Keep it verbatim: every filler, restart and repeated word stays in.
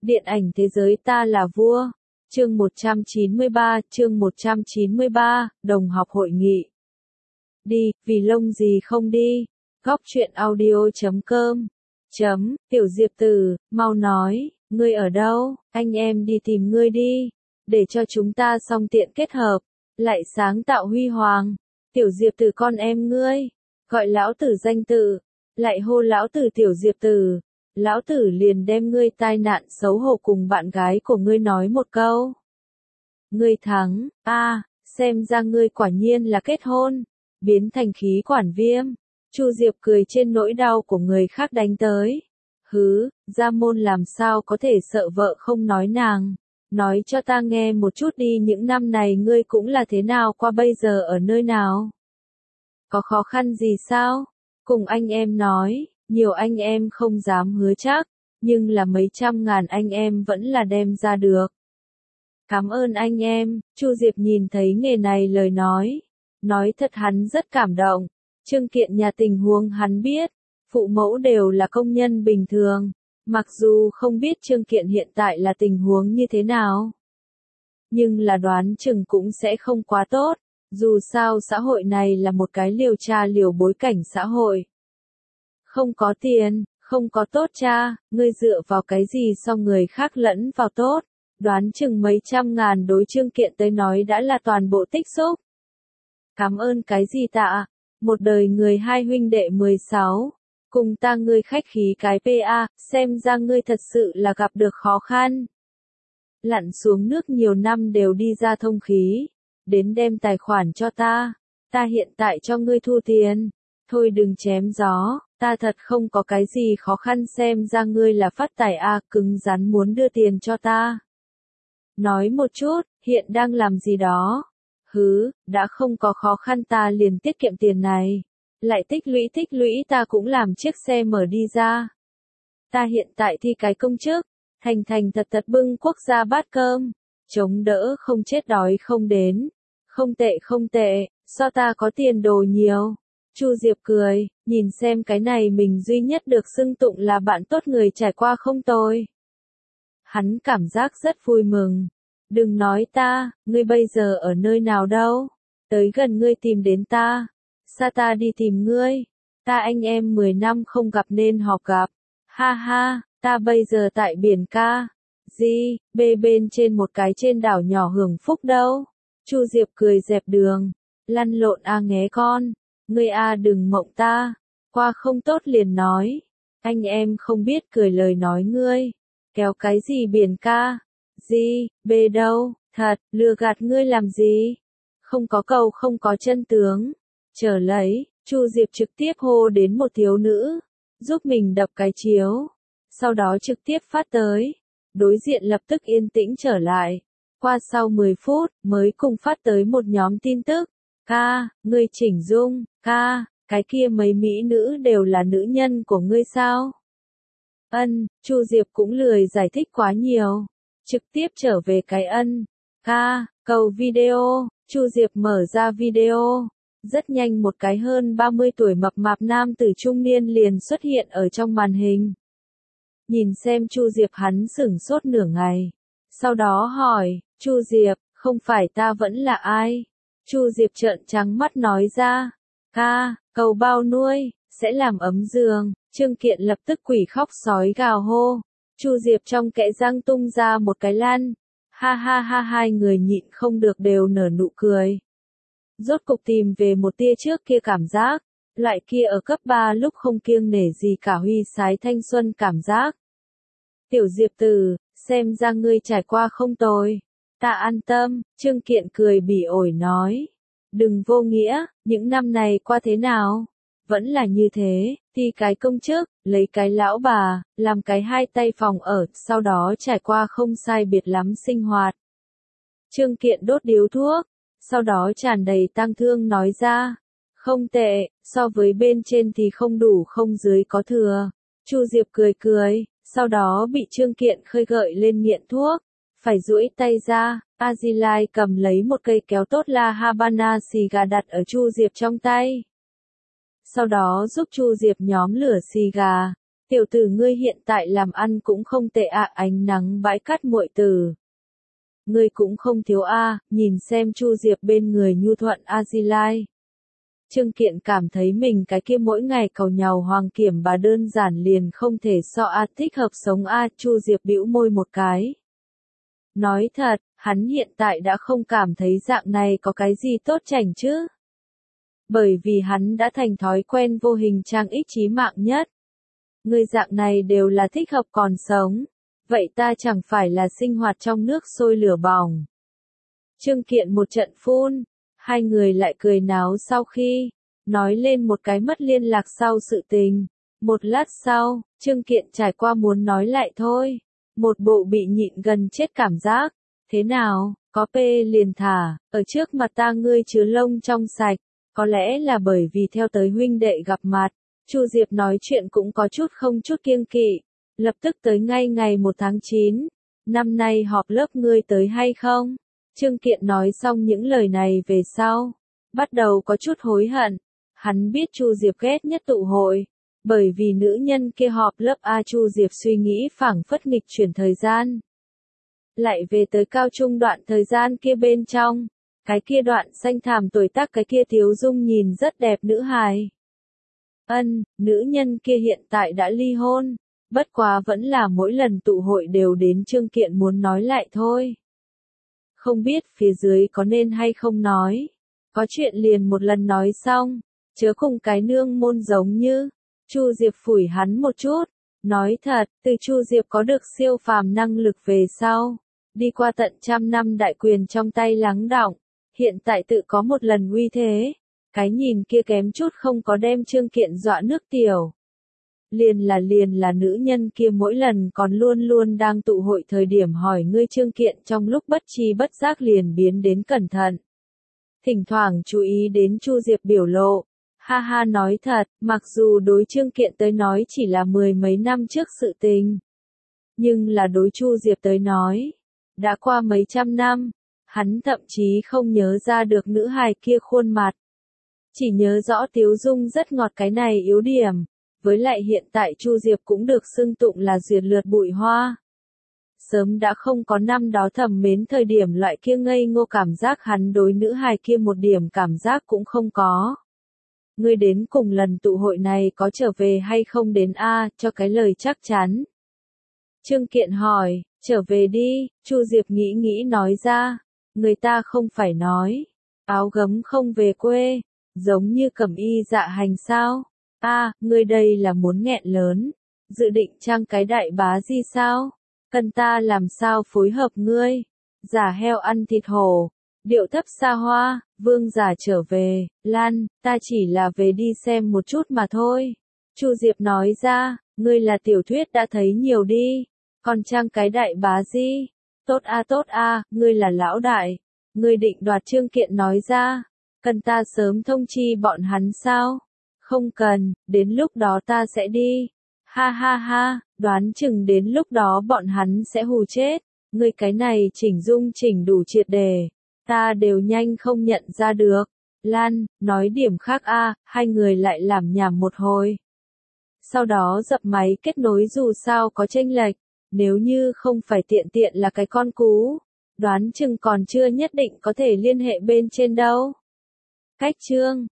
Điện ảnh thế giới ta là vua. Chương một trăm chín mươi ba, chương một trăm chín mươi ba, đồng học hội nghị. Đi, vì lông gì không đi. Góc truyện audio chấm com. Chấm, Tiểu Diệp Tử, mau nói, ngươi ở đâu, anh em đi tìm ngươi đi, để cho chúng ta song tiện kết hợp, lại sáng tạo huy hoàng. Tiểu Diệp Tử con em ngươi, gọi lão tử danh tự, lại hô lão tử Tiểu Diệp Tử, lão tử liền đem ngươi tai nạn xấu hổ cùng bạn gái của ngươi nói một câu. Ngươi thắng, a, à, xem ra ngươi quả nhiên là kết hôn, biến thành khí quản viêm. Chu Diệp cười trên nỗi đau của người khác đánh tới. Hứ, gia môn làm sao có thể sợ vợ không nói nàng. Nói cho ta nghe một chút đi, những năm này ngươi cũng là thế nào qua, bây giờ ở nơi nào? Có khó khăn gì sao? Cùng anh em nói, nhiều anh em không dám hứa chắc, nhưng là mấy trăm ngàn anh em vẫn là đem ra được. Cảm ơn anh em. Chu Diệp nhìn thấy nghề này lời nói. Nói thật hắn rất cảm động. Trương Kiện nhà tình huống hắn biết, phụ mẫu đều là công nhân bình thường, mặc dù không biết Trương Kiện hiện tại là tình huống như thế nào. Nhưng là đoán chừng cũng sẽ không quá tốt, dù sao xã hội này là một cái liều tra liều bối cảnh xã hội. Không có tiền, không có tốt cha, ngươi dựa vào cái gì so người khác lẫn vào tốt, đoán chừng mấy trăm ngàn đối Trương Kiện tới nói đã là toàn bộ tích xúc. Cảm ơn cái gì tạ? Một đời người hai huynh đệ mười sáu, cùng ta ngươi khách khí cái pê a, xem ra ngươi thật sự là gặp được khó khăn. Lặn xuống nước nhiều năm đều đi ra thông khí, đến đem tài khoản cho ta, ta hiện tại cho ngươi thu tiền, thôi đừng chém gió, ta thật không có cái gì khó khăn, xem ra ngươi là phát tài a, cứng rắn muốn đưa tiền cho ta. Nói một chút, hiện đang làm gì đó? Hứ, đã không có khó khăn ta liền tiết kiệm tiền này. Lại tích lũy tích lũy ta cũng làm chiếc xe mở đi ra. Ta hiện tại thi cái công chức, thành thành thật thật bưng quốc gia bát cơm, chống đỡ không chết đói không đến. Không tệ không tệ, so ta có tiền đồ nhiều. Chu Diệp cười, nhìn xem cái này mình duy nhất được xưng tụng là bạn tốt người trải qua không tồi. Hắn cảm giác rất vui mừng. Đừng nói ta, ngươi bây giờ ở nơi nào đâu? Tới gần ngươi tìm đến ta. Xa ta đi tìm ngươi. Ta anh em mười năm không gặp nên họp gặp. Ha ha, ta bây giờ tại biển ca. Gì, bê bên trên một cái trên đảo nhỏ hưởng phúc đâu. Chu Diệp cười dẹp đường. Lăn lộn a nghé con. Ngươi a đừng mộng ta. Qua không tốt liền nói. Anh em không biết cười lời nói ngươi. Kéo cái gì biển ca? Gì, bê đâu, thật, lừa gạt ngươi làm gì? Không có cầu không có chân tướng. Chờ lấy, Chu Diệp trực tiếp hô đến một thiếu nữ, giúp mình đập cái chiếu. Sau đó trực tiếp phát tới. Đối diện lập tức yên tĩnh trở lại. Qua sau mười phút, mới cùng phát tới một nhóm tin tức. Ca, ngươi chỉnh dung, ca, cái kia mấy mỹ nữ đều là nữ nhân của ngươi sao? Ân, Chu Diệp cũng lười giải thích quá nhiều. Trực tiếp trở về cái ân. Ca, cầu video. Chu Diệp mở ra video. Rất nhanh một cái hơn ba mươi tuổi mập mạp nam tử trung niên liền xuất hiện ở trong màn hình. Nhìn xem Chu Diệp hắn sửng sốt nửa ngày. Sau đó hỏi, Chu Diệp, không phải ta vẫn là ai? Chu Diệp trợn trắng mắt nói ra. Ca, cầu bao nuôi, sẽ làm ấm giường. Trương Kiện lập tức quỷ khóc sói gào hô. Chu Diệp trong kẽ răng tung ra một cái lăn. Ha ha ha, hai người nhịn không được đều nở nụ cười. Rốt cục tìm về một tia trước kia cảm giác. Loại kia ở cấp ba lúc không kiêng nể gì cả huy sái thanh xuân cảm giác. Tiểu Diệp Tử, xem ra ngươi trải qua không tồi. Ta an tâm, Trương Kiện cười bỉ ổi nói. Đừng vô nghĩa, những năm này qua thế nào? Vẫn là như thế, thi cái công chức, lấy cái lão bà, làm cái hai tay phòng ở, sau đó trải qua không sai biệt lắm sinh hoạt. Trương Kiện đốt điếu thuốc, sau đó tràn đầy tang thương nói ra. Không tệ, so với bên trên thì không đủ không dưới có thừa. Chu Diệp cười cười, sau đó bị Trương Kiện khơi gợi lên nghiện thuốc. Phải duỗi tay ra, Azilai cầm lấy một cây kéo tốt La Habana xì gà đặt ở Chu Diệp trong tay. Sau đó giúp Chu Diệp nhóm lửa xì gà. Tiểu tử ngươi hiện tại làm ăn cũng không tệ ạ, ánh nắng bãi cát muội tử. Ngươi cũng không thiếu a, nhìn xem Chu Diệp bên người nhu thuận a di lai. Trương Kiện cảm thấy mình cái kia mỗi ngày cầu nhàu hoàng kiểm bà đơn giản liền không thể so a thích hợp sống a, Chu Diệp bĩu môi một cái. Nói thật, hắn hiện tại đã không cảm thấy dạng này có cái gì tốt chảnh chứ. Bởi vì hắn đã thành thói quen vô hình trang ích chí mạng nhất. Người dạng này đều là thích hợp còn sống. Vậy ta chẳng phải là sinh hoạt trong nước sôi lửa bỏng. Trương Kiện một trận phun, hai người lại cười náo sau khi nói lên một cái mất liên lạc sau sự tình. Một lát sau, Trương Kiện trải qua muốn nói lại thôi. Một bộ bị nhịn gần chết cảm giác. Thế nào, có pê liền thả, ở trước mặt ta ngươi chứa lông trong sạch. Có lẽ là bởi vì theo tới huynh đệ gặp mặt, Chu Diệp nói chuyện cũng có chút không chút kiêng kỵ. Lập tức tới ngay ngày một tháng chín, năm nay họp lớp ngươi tới hay không? Trương Kiện nói xong những lời này về sau, bắt đầu có chút hối hận. Hắn biết Chu Diệp ghét nhất tụ hội, bởi vì nữ nhân kia họp lớp A. Chu Diệp suy nghĩ phảng phất nghịch chuyển thời gian. Lại về tới cao trung đoạn thời gian kia bên trong, cái kia đoạn xanh thảm tuổi tác cái kia thiếu dung nhìn rất đẹp nữ hài. Ân, nữ nhân kia hiện tại đã ly hôn, bất quá vẫn là mỗi lần tụ hội đều đến Trương Kiện muốn nói lại thôi. Không biết phía dưới có nên hay không nói, có chuyện liền một lần nói xong, chớ cùng cái nương môn giống như. Chu Diệp phủi hắn một chút, nói thật, từ Chu Diệp có được siêu phàm năng lực về sau, đi qua tận trăm năm đại quyền trong tay lắng đọng, hiện tại tự có một lần uy thế, cái nhìn kia kém chút không có đem Trương Kiện dọa nước tiểu. Liền là liền là nữ nhân kia mỗi lần còn luôn luôn đang tụ hội thời điểm hỏi ngươi Trương Kiện trong lúc bất tri bất giác liền biến đến cẩn thận. Thỉnh thoảng chú ý đến Chu Diệp biểu lộ. Ha ha nói thật, mặc dù đối Trương Kiện tới nói chỉ là mười mấy năm trước sự tình. Nhưng là đối Chu Diệp tới nói, đã qua mấy trăm năm, hắn thậm chí không nhớ ra được nữ hài kia khuôn mặt. Chỉ nhớ rõ Tiếu Dung rất ngọt cái này yếu điểm, với lại hiện tại Chu Diệp cũng được xưng tụng là duyệt lượt bụi hoa. Sớm đã không có năm đó thầm mến thời điểm loại kia ngây ngô cảm giác hắn đối nữ hài kia một điểm cảm giác cũng không có. Ngươi đến cùng lần tụ hội này có trở về hay không đến a, cho cái lời chắc chắn. Trương Kiện hỏi, trở về đi, Chu Diệp nghĩ nghĩ nói ra, người ta không phải nói, áo gấm không về quê, giống như cẩm y dạ hành sao? A, ngươi đây là muốn nghẹn lớn, dự định trang cái đại bá gì sao? Cần ta làm sao phối hợp ngươi? Giả heo ăn thịt hổ. Điệu thấp xa hoa, vương giả trở về, Lan, ta chỉ là về đi xem một chút mà thôi. Chu Diệp nói ra, ngươi là tiểu thuyết đã thấy nhiều đi, còn trang cái đại bá gì? Tốt a tốt a, ngươi là lão đại, ngươi định đoạt. Trương Kiện nói ra, cần ta sớm thông chi bọn hắn sao? Không cần, đến lúc đó ta sẽ đi. Ha ha ha, đoán chừng đến lúc đó bọn hắn sẽ hù chết, ngươi cái này chỉnh dung chỉnh đủ triệt đề. Ta đều nhanh không nhận ra được. Lan, nói điểm khác a, hai người lại làm nhảm một hồi. Sau đó dập máy kết nối dù sao có chênh lệch, nếu như không phải tiện tiện là cái con cú, đoán chừng còn chưa nhất định có thể liên hệ bên trên đâu. Cách chương